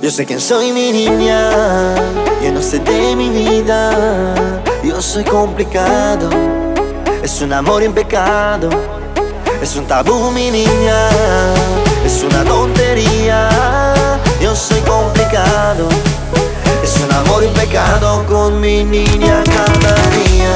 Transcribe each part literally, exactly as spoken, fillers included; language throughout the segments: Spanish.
Yo sé quién soy, mi niña, yo no sé de mi vida. Yo soy complicado, es un amor en pecado, es un tabú, mi niña, es una tontería. Yo soy complicado, es un amor en pecado con mi niña cada día.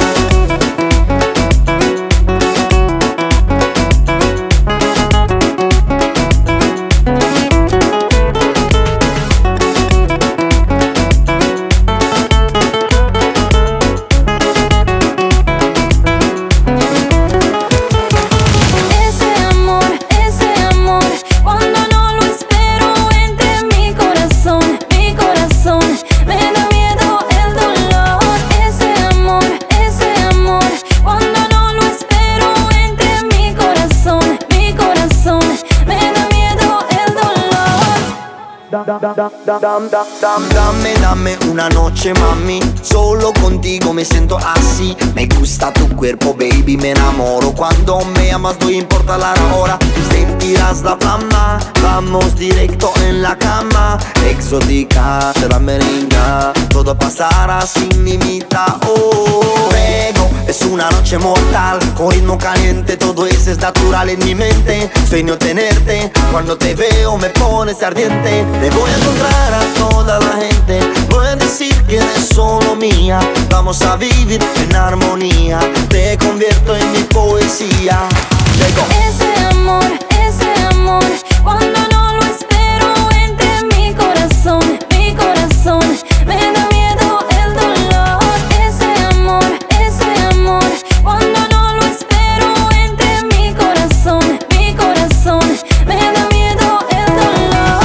Dame, dame una noche, mami, solo contigo me siento así. Me gusta tu cuerpo, baby, me enamoro. Cuando me amas no importa la hora. Tú sentirás la flama, vamos directo en la cama. Exótica, te la merenga, todo pasará sin limita. Oh, luego es una noche mortal, con ritmo caliente, todo eso es natural en mi mente. Sueño tenerte, cuando te veo me pones ardiente. Te voy a encontrar a toda la gente, voy a decir que eres solo mía. Vamos a vivir en armonía, te convierto en mi poesía. Llego. Ese amor, ese amor, cuando no lo espero entra en mi corazón, mi corazón. Me da miedo el dolor. Ese amor, ese amor, cuando no lo espero entra en mi corazón, mi corazón. Me da miedo el dolor.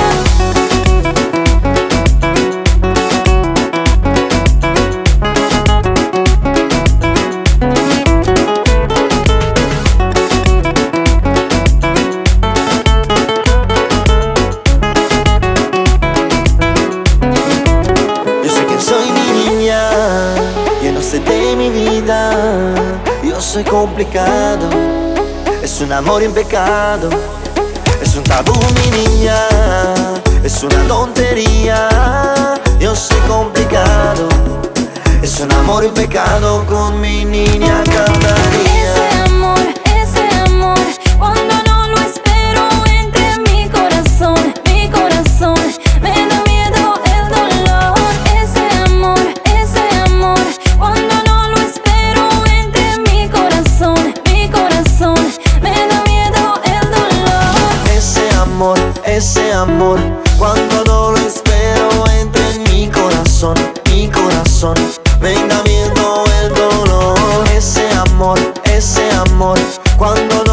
De mi vida, yo soy complicado, es un amor en pecado, es un tabú, mi niña, es una tontería. Yo soy complicado, es un amor en pecado con mi niña cada día. Ese amor, ese amor, cuando no lo espero entra en mi corazón, mi corazón. Me da miedo el dolor. Ese amor, ese amor, cuando no lo espero entra en mi corazón, mi corazón. Me da miedo el dolor. Ese amor, ese amor, cuando no lo espero entra en mi corazón, mi corazón. Me da miedo el dolor. Ese amor, ese amor, cuando